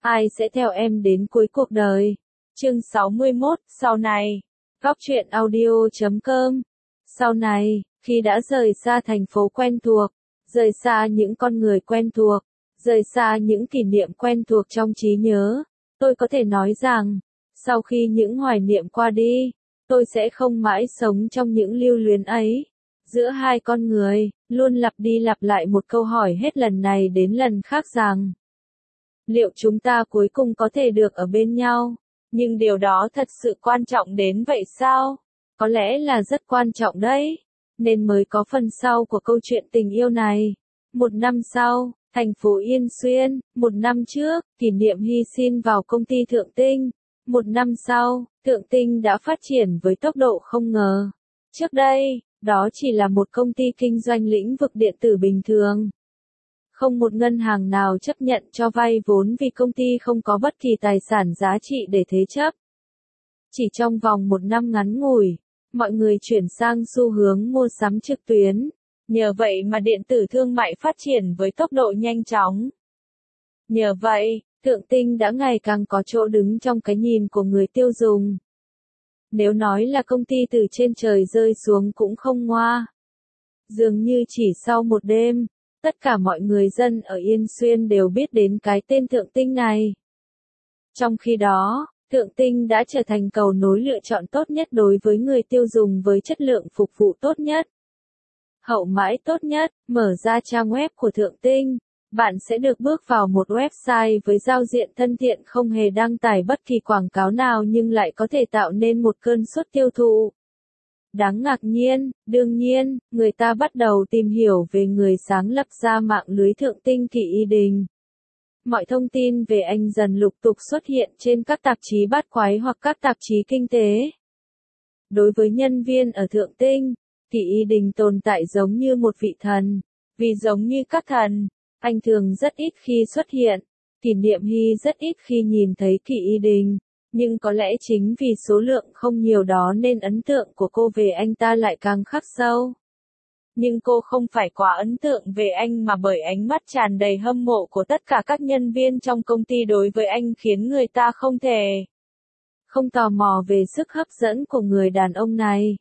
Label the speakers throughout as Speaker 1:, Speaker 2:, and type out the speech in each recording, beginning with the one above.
Speaker 1: Ai sẽ theo em đến cuối cuộc đời? Chương 61, sau này. Góc truyện audio.com. Sau này, khi đã rời xa thành phố quen thuộc, rời xa những con người quen thuộc, rời xa những kỷ niệm quen thuộc trong trí nhớ, tôi có thể nói rằng, sau khi những hoài niệm qua đi, tôi sẽ không mãi sống trong những lưu luyến ấy. Giữa hai con người, luôn lặp đi lặp lại một câu hỏi hết lần này đến lần khác rằng, liệu chúng ta cuối cùng có thể được ở bên nhau? Nhưng điều đó thật sự quan trọng đến vậy sao? Có lẽ là rất quan trọng đấy. Nên mới có phần sau của câu chuyện tình yêu này. Một năm sau, thành phố Yên Xuyên. Một năm trước, kỷ niệm hy sinh vào công ty Thượng Tinh. Một năm sau, Thượng Tinh đã phát triển với tốc độ không ngờ. Trước đây, đó chỉ là một công ty kinh doanh lĩnh vực điện tử bình thường. Không một ngân hàng nào chấp nhận cho vay vốn vì công ty không có bất kỳ tài sản giá trị để thế chấp. Chỉ trong vòng một năm ngắn ngủi, mọi người chuyển sang xu hướng mua sắm trực tuyến. Nhờ vậy mà điện tử thương mại phát triển với tốc độ nhanh chóng. Nhờ vậy, Thượng Tinh đã ngày càng có chỗ đứng trong cái nhìn của người tiêu dùng. Nếu nói là công ty từ trên trời rơi xuống cũng không ngoa. Dường như chỉ sau một đêm, tất cả mọi người dân ở Yên Xuyên đều biết đến cái tên Thượng Tinh này. Trong khi đó, Thượng Tinh đã trở thành cầu nối lựa chọn tốt nhất đối với người tiêu dùng với chất lượng phục vụ tốt nhất. Hậu mãi tốt nhất, mở ra trang web của Thượng Tinh, bạn sẽ được bước vào một website với giao diện thân thiện không hề đăng tải bất kỳ quảng cáo nào nhưng lại có thể tạo nên một cơn sốt tiêu thụ. Đáng ngạc nhiên, đương nhiên, người ta bắt đầu tìm hiểu về người sáng lập ra mạng lưới Thượng Tinh Kỷ Y Đình. Mọi thông tin về anh dần lục tục xuất hiện trên các tạp chí bát quái hoặc các tạp chí kinh tế. Đối với nhân viên ở Thượng Tinh, Kỷ Y Đình tồn tại giống như một vị thần. Vì giống như các thần, anh thường rất ít khi xuất hiện. Kỷ Niệm Hy rất ít khi nhìn thấy Kỷ Y Đình. Nhưng có lẽ chính vì số lượng không nhiều đó nên ấn tượng của cô về anh ta lại càng khắc sâu. Nhưng cô không phải quá ấn tượng về anh mà bởi ánh mắt tràn đầy hâm mộ của tất cả các nhân viên trong công ty đối với anh khiến người ta không thể không tò mò về sức hấp dẫn của người đàn ông này.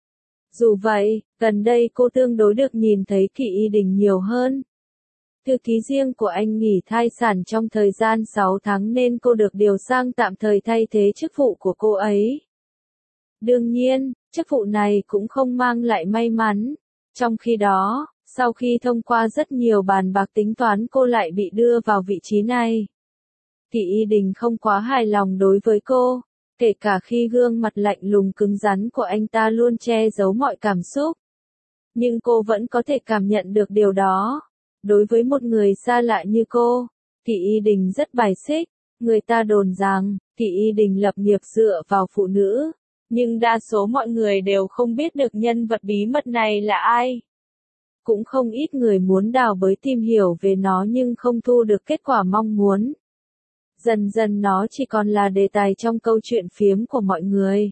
Speaker 1: Dù vậy, gần đây cô tương đối được nhìn thấy Kỷ Y Đình nhiều hơn. Thư ký riêng của anh nghỉ thai sản trong thời gian 6 tháng nên cô được điều sang tạm thời thay thế chức vụ của cô ấy. Đương nhiên, chức vụ này cũng không mang lại may mắn. Trong khi đó, sau khi thông qua rất nhiều bàn bạc tính toán cô lại bị đưa vào vị trí này. Kỷ Y Đình không quá hài lòng đối với cô, kể cả khi gương mặt lạnh lùng cứng rắn của anh ta luôn che giấu mọi cảm xúc. Nhưng cô vẫn có thể cảm nhận được điều đó. Đối với một người xa lạ như cô, Kỷ Y Đình rất bài xích. Người ta đồn rằng, Kỷ Y Đình lập nghiệp dựa vào phụ nữ. Nhưng đa số mọi người đều không biết được nhân vật bí mật này là ai. Cũng không ít người muốn đào bới tìm hiểu về nó nhưng không thu được kết quả mong muốn. Dần dần nó chỉ còn là đề tài trong câu chuyện phiếm của mọi người.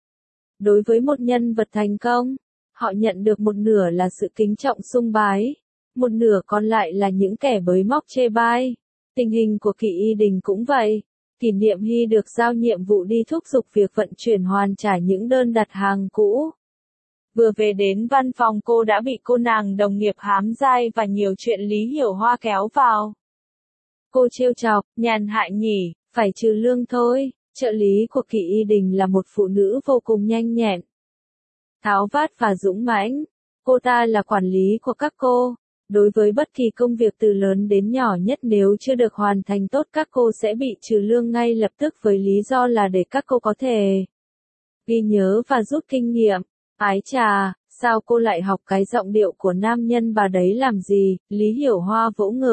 Speaker 1: Đối với một nhân vật thành công, họ nhận được một nửa là sự kính trọng sung bái. Một nửa còn lại là những kẻ bới móc chê bai. Tình hình của Kỷ Y Đình cũng vậy. Kỷ Niệm Hy được giao nhiệm vụ đi thúc giục việc vận chuyển hoàn trả những đơn đặt hàng cũ. Vừa về đến văn phòng cô đã bị cô nàng đồng nghiệp hám dai và nhiều chuyện Lý Hiểu Hoa kéo vào. Cô trêu chọc, nhàn hạ nhỉ, phải trừ lương thôi. Trợ lý của Kỷ Y Đình là một phụ nữ vô cùng nhanh nhẹn, tháo vát và dũng mãnh. Cô ta là quản lý của các cô. Đối với bất kỳ công việc từ lớn đến nhỏ nhất nếu chưa được hoàn thành tốt các cô sẽ bị trừ lương ngay lập tức với lý do là để các cô có thể ghi nhớ và rút kinh nghiệm. Ái chà, sao cô lại học cái giọng điệu của nam nhân bà đấy làm gì? Lý Hiểu Hoa vỗ ngực.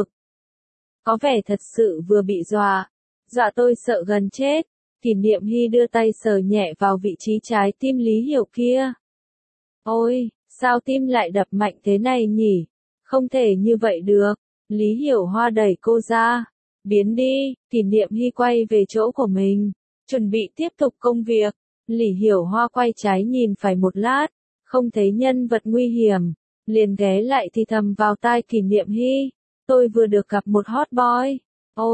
Speaker 1: Có vẻ thật sự vừa bị dọa. Dọa tôi sợ gần chết. Kỷ Niệm Hy đưa tay sờ nhẹ vào vị trí trái tim Lý Hiểu kia. Ôi, sao tim lại đập mạnh thế này nhỉ? Không thể như vậy được. Lý Hiểu Hoa đẩy cô ra. Biến đi. Kỷ Niệm Hy quay về chỗ của mình. Chuẩn bị tiếp tục công việc. Lý Hiểu Hoa quay trái nhìn phải một lát. Không thấy nhân vật nguy hiểm. Liền ghé lại thì thầm vào tai Kỷ Niệm Hy. Tôi vừa được gặp một hot boy. Ôi,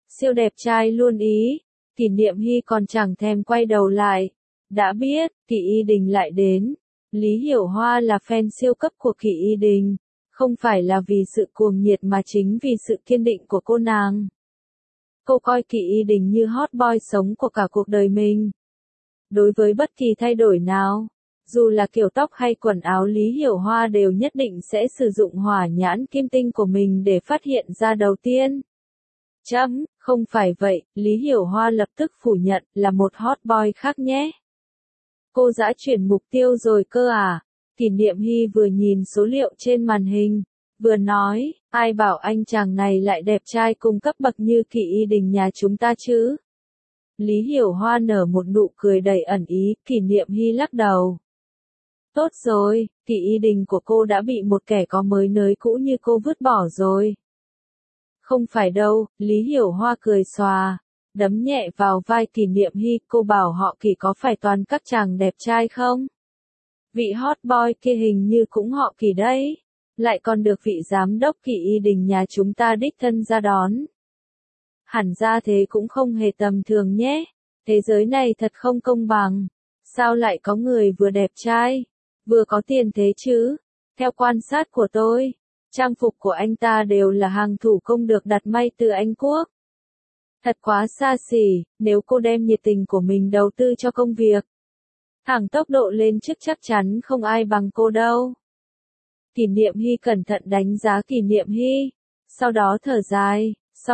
Speaker 1: siêu đẹp trai luôn ý. Kỷ Niệm Hy còn chẳng thèm quay đầu lại. Đã biết, Kỷ Y Đình lại đến. Lý Hiểu Hoa là fan siêu cấp của Kỷ Y Đình. Không phải là vì sự cuồng nhiệt mà chính vì sự kiên định của cô nàng. Cô coi Kỷ Y Đình như hot boy sống của cả cuộc đời mình. Đối với bất kỳ thay đổi nào, dù là kiểu tóc hay quần áo, Lý Hiểu Hoa đều nhất định sẽ sử dụng hỏa nhãn kim tinh của mình để phát hiện ra đầu tiên. Không phải vậy, Lý Hiểu Hoa lập tức phủ nhận, là một hot boy khác nhé. Cô đã chuyển mục tiêu rồi cơ à? Kỷ Niệm Hy vừa nhìn số liệu trên màn hình, vừa nói, ai bảo anh chàng này lại đẹp trai cùng cấp bậc như Kỷ Y Đình nhà chúng ta chứ? Lý Hiểu Hoa nở một nụ cười đầy ẩn ý, Kỷ Niệm Hy lắc đầu. Tốt rồi, Kỷ Y Đình của cô đã bị một kẻ có mới nới cũ như cô vứt bỏ rồi. Không phải đâu, Lý Hiểu Hoa cười xòa, đấm nhẹ vào vai Kỷ Niệm Hy, cô bảo họ Kỷ có phải toàn các chàng đẹp trai không? Vị hot boy kia hình như cũng họ Kỷ đấy, lại còn được vị giám đốc Kỷ Y Đình nhà chúng ta đích thân ra đón. Hẳn ra thế cũng không hề tầm thường nhé, thế giới này thật không công bằng, sao lại có người vừa đẹp trai, vừa có tiền thế chứ? Theo quan sát của tôi, trang phục của anh ta đều là hàng thủ công được đặt may từ Anh Quốc. Thật quá xa xỉ, nếu cô đem nhiệt tình của mình đầu tư cho công việc, thẳng tốc độ lên chức chắc chắn không ai bằng cô đâu. Kỷ Niệm Hy cẩn thận đánh giá Kỷ Niệm Hy, sau đó thở dài,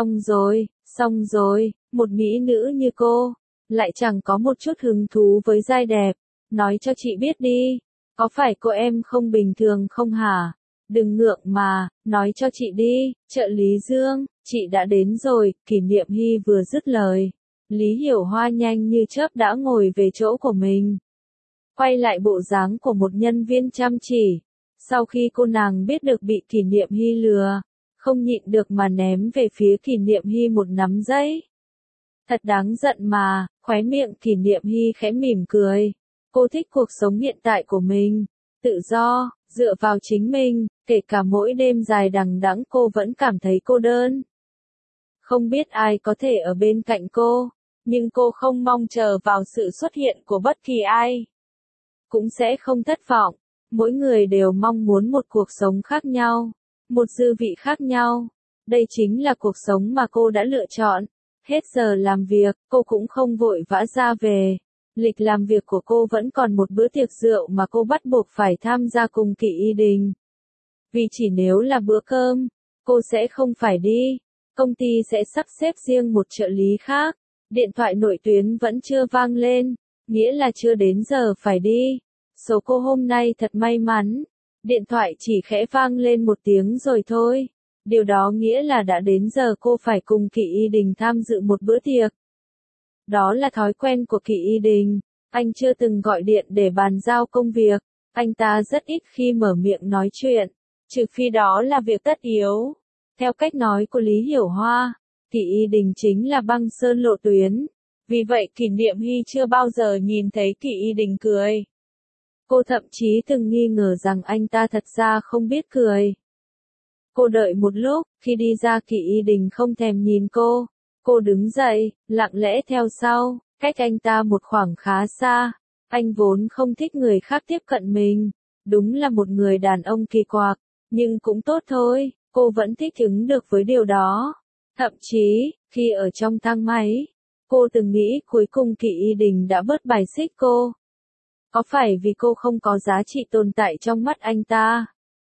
Speaker 1: xong rồi, một mỹ nữ như cô, lại chẳng có một chút hứng thú với giai đẹp, nói cho chị biết đi, có phải cô em không bình thường không hả? Đừng ngượng mà, nói cho chị đi, trợ lý Dương, chị đã đến rồi. Kỷ Niệm Hy vừa dứt lời, Lý Hiểu Hoa nhanh như chớp đã ngồi về chỗ của mình. Quay lại bộ dáng của một nhân viên chăm chỉ, sau khi cô nàng biết được bị Kỷ Niệm Hy lừa, không nhịn được mà ném về phía Kỷ Niệm Hy một nắm giấy. Thật đáng giận mà, khóe miệng Kỷ Niệm Hy khẽ mỉm cười. Cô thích cuộc sống hiện tại của mình, tự do, dựa vào chính mình, kể cả mỗi đêm dài đằng đẵng cô vẫn cảm thấy cô đơn. Không biết ai có thể ở bên cạnh cô, nhưng cô không mong chờ vào sự xuất hiện của bất kỳ ai. Cũng sẽ không thất vọng, mỗi người đều mong muốn một cuộc sống khác nhau, một dư vị khác nhau. Đây chính là cuộc sống mà cô đã lựa chọn. Hết giờ làm việc, cô cũng không vội vã ra về. Lịch làm việc của cô vẫn còn một bữa tiệc rượu mà cô bắt buộc phải tham gia cùng Kỷ Y Đình. Vì chỉ nếu là bữa cơm, cô sẽ không phải đi. Công ty sẽ sắp xếp riêng một trợ lý khác. Điện thoại nội tuyến vẫn chưa vang lên, nghĩa là chưa đến giờ phải đi. Số cô hôm nay thật may mắn. Điện thoại chỉ khẽ vang lên một tiếng rồi thôi. Điều đó nghĩa là đã đến giờ cô phải cùng Kỷ Y Đình tham dự một bữa tiệc. Đó là thói quen của Kỷ Y Đình, anh chưa từng gọi điện để bàn giao công việc, anh ta rất ít khi mở miệng nói chuyện, trừ phi đó là việc tất yếu. Theo cách nói của Lý Hiểu Hoa, Kỷ Y Đình chính là băng sơn lộ tuyến, vì vậy Kỷ Niệm Hy chưa bao giờ nhìn thấy Kỷ Y Đình cười. Cô thậm chí từng nghi ngờ rằng anh ta thật ra không biết cười. Cô đợi một lúc, khi đi ra Kỷ Y Đình không thèm nhìn cô. Cô đứng dậy, lặng lẽ theo sau, cách anh ta một khoảng khá xa. Anh vốn không thích người khác tiếp cận mình. Đúng là một người đàn ông kỳ quặc, nhưng cũng tốt thôi, cô vẫn thích ứng được với điều đó. Thậm chí, khi ở trong thang máy, cô từng nghĩ cuối cùng Kỷ Y Đình đã bớt bài xích cô. Có phải vì cô không có giá trị tồn tại trong mắt anh ta?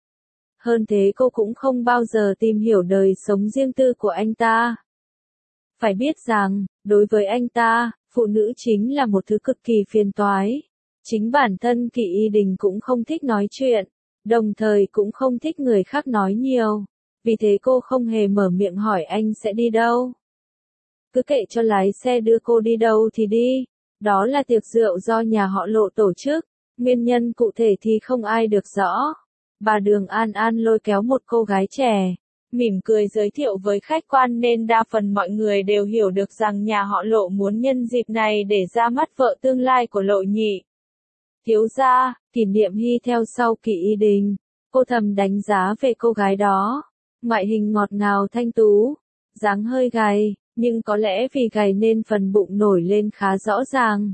Speaker 1: Hơn thế cô cũng không bao giờ tìm hiểu đời sống riêng tư của anh ta. Phải biết rằng, đối với anh ta, phụ nữ chính là một thứ cực kỳ phiền toái. Chính bản thân Kỷ Y Đình cũng không thích nói chuyện, đồng thời cũng không thích người khác nói nhiều. Vì thế cô không hề mở miệng hỏi anh sẽ đi đâu. Cứ kệ cho lái xe đưa cô đi đâu thì đi. Đó là tiệc rượu do nhà họ Lộ tổ chức, nguyên nhân cụ thể thì không ai được rõ. Bà Đường An An lôi kéo một cô gái trẻ, mỉm cười giới thiệu với khách quan nên đa phần mọi người đều hiểu được rằng nhà họ Lộ muốn nhân dịp này để ra mắt vợ tương lai của Lộ nhị. Thiếu gia, Kỷ Niệm Hy theo sau Kỷ Y Đình, cô thầm đánh giá về cô gái đó. Ngoại hình ngọt ngào thanh tú, dáng hơi gầy, Nhưng có lẽ vì gầy nên phần bụng nổi lên khá rõ ràng.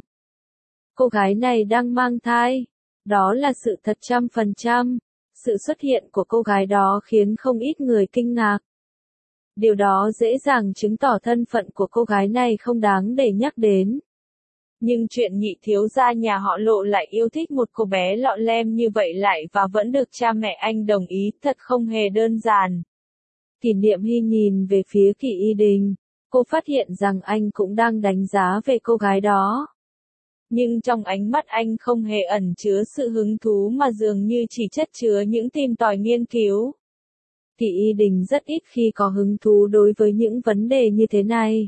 Speaker 1: Cô gái này đang mang thai. Đó là sự thật 100%. Sự xuất hiện của cô gái đó khiến không ít người kinh ngạc. Điều đó dễ dàng chứng tỏ thân phận của cô gái này không đáng để nhắc đến. Nhưng chuyện nhị thiếu gia nhà họ Lộ lại yêu thích một cô bé lọ lem như vậy lại và vẫn được cha mẹ anh đồng ý, thật không hề đơn giản. Kỷ Niệm Hy nhìn về phía Kỷ Y Đình, cô phát hiện rằng anh cũng đang đánh giá về cô gái đó. Nhưng trong ánh mắt anh không hề ẩn chứa sự hứng thú mà dường như chỉ chất chứa những tìm tòi nghiên cứu. Kỷ Y Đình rất ít khi có hứng thú đối với những vấn đề như thế này.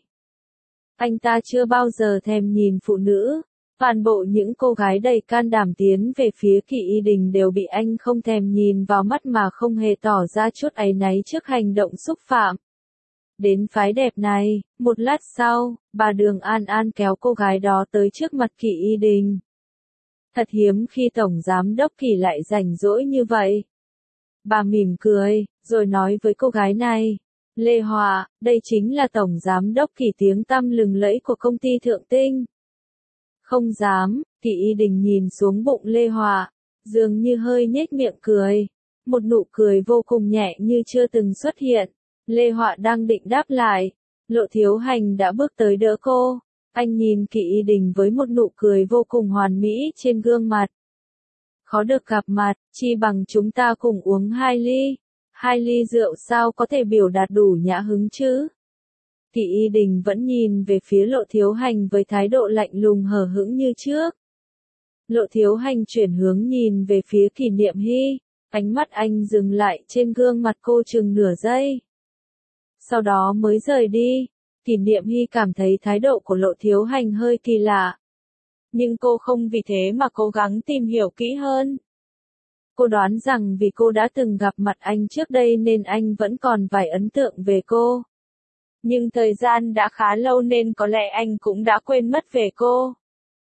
Speaker 1: Anh ta chưa bao giờ thèm nhìn phụ nữ. Toàn bộ những cô gái đầy can đảm tiến về phía Kỷ Y Đình đều bị anh không thèm nhìn vào mắt mà không hề tỏ ra chút áy náy trước hành động xúc phạm. Đến phái đẹp này, một lát sau, bà Đường An An kéo cô gái đó tới trước mặt Kỷ Y Đình. Thật hiếm khi Tổng Giám đốc Kỷ lại rảnh rỗi như vậy. Bà mỉm cười, rồi nói với cô gái này. Lê Hòa, đây chính là Tổng Giám đốc Kỷ tiếng tăm lừng lẫy của công ty Thượng Tinh. Không dám, Kỷ Y Đình nhìn xuống bụng Lê Hòa, dường như hơi nhếch miệng cười. Một nụ cười vô cùng nhẹ như chưa từng xuất hiện. Lê Hòa đang định đáp lại. Lộ Thiếu Hành đã bước tới đỡ cô. Anh nhìn Kỷ Y Đình với một nụ cười vô cùng hoàn mỹ trên gương mặt. Khó được gặp mặt, chi bằng chúng ta cùng uống 2 ly. 2 ly rượu sao có thể biểu đạt đủ nhã hứng chứ? Kỷ Y Đình vẫn nhìn về phía Lộ Thiếu Hành với thái độ lạnh lùng hờ hững như trước. Lộ Thiếu Hành chuyển hướng nhìn về phía Kỷ Niệm Hy, ánh mắt anh dừng lại trên gương mặt cô chừng nửa giây. Sau đó mới rời đi. Kỷ Niệm Hy cảm thấy thái độ của Lộ Thiếu Hành hơi kỳ lạ. Nhưng cô không vì thế mà cố gắng tìm hiểu kỹ hơn. Cô đoán rằng vì cô đã từng gặp mặt anh trước đây nên anh vẫn còn vài ấn tượng về cô. Nhưng thời gian đã khá lâu nên có lẽ anh cũng đã quên mất về cô.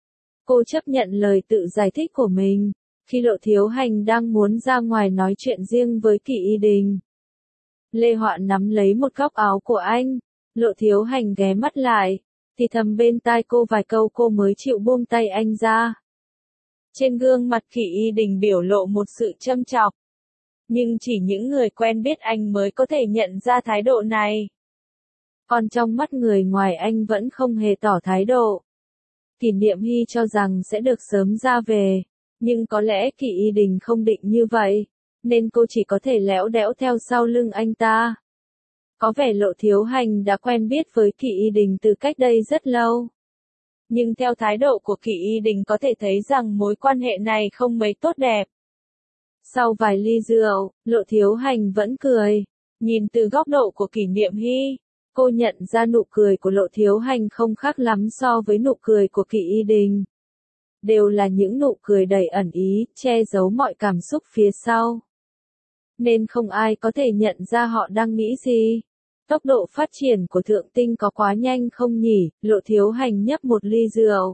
Speaker 1: Cô chấp nhận lời tự giải thích của mình, khi Lộ Thiếu Hành đang muốn ra ngoài nói chuyện riêng với Kỷ Y Đình. Lê Họa nắm lấy một góc áo của anh, Lộ Thiếu Hành ghé mắt lại, thì thầm bên tai cô vài câu cô mới chịu buông tay anh ra. Trên gương mặt Kỷ Y Đình biểu lộ một sự châm chọc. Nhưng chỉ những người quen biết anh mới có thể nhận ra thái độ này. Còn trong mắt người ngoài anh vẫn không hề tỏ thái độ. Kỷ Niệm Hy cho rằng sẽ được sớm ra về. Nhưng có lẽ Kỷ Y Đình không định như vậy. Nên cô chỉ có thể lẽo đẽo theo sau lưng anh ta. Có vẻ Lộ Thiếu Hành đã quen biết với Kỷ Y Đình từ cách đây rất lâu. Nhưng theo thái độ của Kỷ Y Đình có thể thấy rằng mối quan hệ này không mấy tốt đẹp. Sau vài ly rượu, Lộ Thiếu Hành vẫn cười. Nhìn từ góc độ của Kỷ Niệm Hy, cô nhận ra nụ cười của Lộ Thiếu Hành không khác lắm so với nụ cười của Kỷ Y Đình. Đều là những nụ cười đầy ẩn ý, che giấu mọi cảm xúc phía sau. Nên không ai có thể nhận ra họ đang nghĩ gì. Tốc độ phát triển của Thượng Tinh có quá nhanh không nhỉ? Lộ Thiếu Hành nhấp một ly rượu.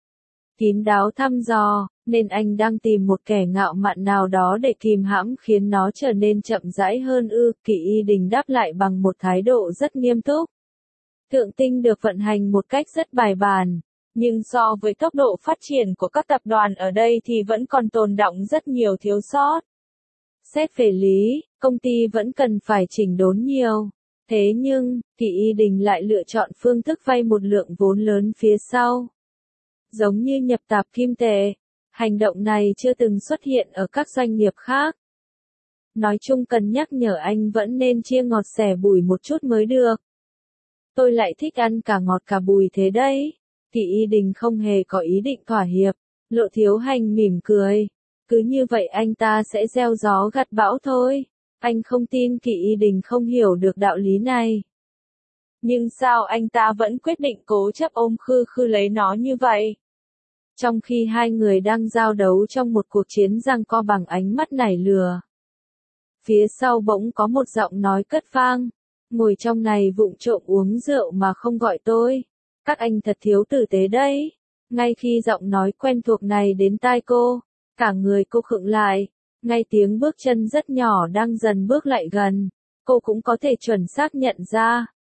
Speaker 1: Kín đáo thăm dò, nên anh đang tìm một kẻ ngạo mạn nào đó để kìm hãm khiến nó trở nên chậm rãi hơn ư? Kỷ Y Đình đáp lại bằng một thái độ rất nghiêm túc. Thượng Tinh được vận hành một cách rất bài bản, nhưng so với tốc độ phát triển của các tập đoàn ở đây thì vẫn còn tồn đọng rất nhiều thiếu sót. Xét về lý, công ty vẫn cần phải chỉnh đốn nhiều. Thế nhưng, Kỷ Y Đình lại lựa chọn phương thức vay một lượng vốn lớn phía sau. Giống như nhập tạp kim tệ, hành động này chưa từng xuất hiện ở các doanh nghiệp khác. Nói chung cần nhắc nhở anh vẫn nên chia ngọt sẻ bùi một chút mới được. Tôi lại thích ăn cả ngọt cả bùi thế đấy. Kỷ Y Đình không hề có ý định thỏa hiệp. Lộ Thiếu Hành mỉm cười. Cứ như vậy anh ta sẽ gieo gió gặt bão thôi. Anh không tin Kỷ Y Đình không hiểu được đạo lý này. Nhưng sao anh ta vẫn quyết định cố chấp ôm Khư Khư lấy nó như vậy? Trong khi hai người đang giao đấu trong một cuộc chiến giằng co bằng ánh mắt nảy lửa. Phía sau bỗng có một giọng nói cất vang. Ngồi trong này vụng trộm uống rượu mà không gọi tôi. Các anh thật thiếu tử tế đấy. Ngay khi giọng nói quen thuộc này đến tai cô, cả người cô khựng lại. Ngay tiếng bước chân rất nhỏ đang dần bước lại gần, cô cũng có thể chuẩn xác nhận ra,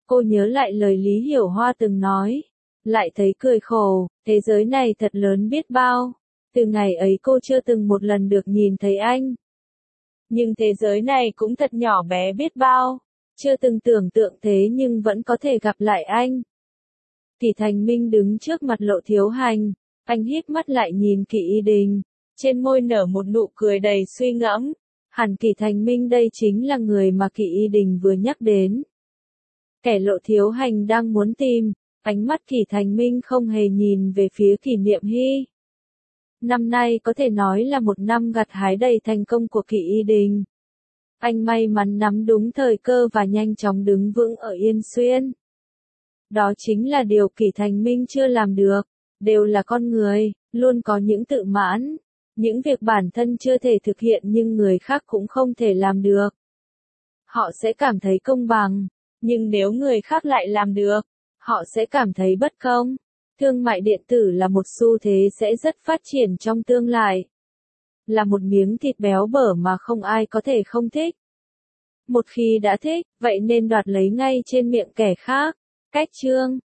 Speaker 1: Cô nhớ lại lời Lý Hiểu Hoa từng nói, lại thấy cười khổ, thế giới này thật lớn biết bao. Từ ngày ấy cô chưa từng một lần được nhìn thấy anh. Nhưng thế giới này cũng thật nhỏ bé biết bao. Chưa từng tưởng tượng thế nhưng vẫn có thể gặp lại anh. Kỷ Thành Minh đứng trước mặt Lộ Thiếu Hành. Anh híp mắt lại nhìn Kỷ Y Đình. Trên môi nở một nụ cười đầy suy ngẫm. Hẳn Kỷ Thành Minh đây chính là người mà Kỷ Y Đình vừa nhắc đến. Kẻ Lộ Thiếu Hành đang muốn tìm. Ánh mắt Kỷ Thành Minh không hề nhìn về phía Kỷ Niệm Hy. Năm nay có thể nói là một năm gặt hái đầy thành công của Kỷ Y Đình. Anh may mắn nắm đúng thời cơ và nhanh chóng đứng vững ở Yên Xuyên. Đó chính là điều Kỷ Thành Minh chưa làm được. Đều là con người, luôn có những tự mãn. Những việc bản thân chưa thể thực hiện nhưng người khác cũng không thể làm được. Họ sẽ cảm thấy công bằng, nhưng nếu người khác lại làm được, họ sẽ cảm thấy bất công. Thương mại điện tử là một xu thế sẽ rất phát triển trong tương lai. Là một miếng thịt béo bở mà không ai có thể không thích. Một khi đã thích, vậy nên đoạt lấy ngay trên miệng kẻ khác. Cách chương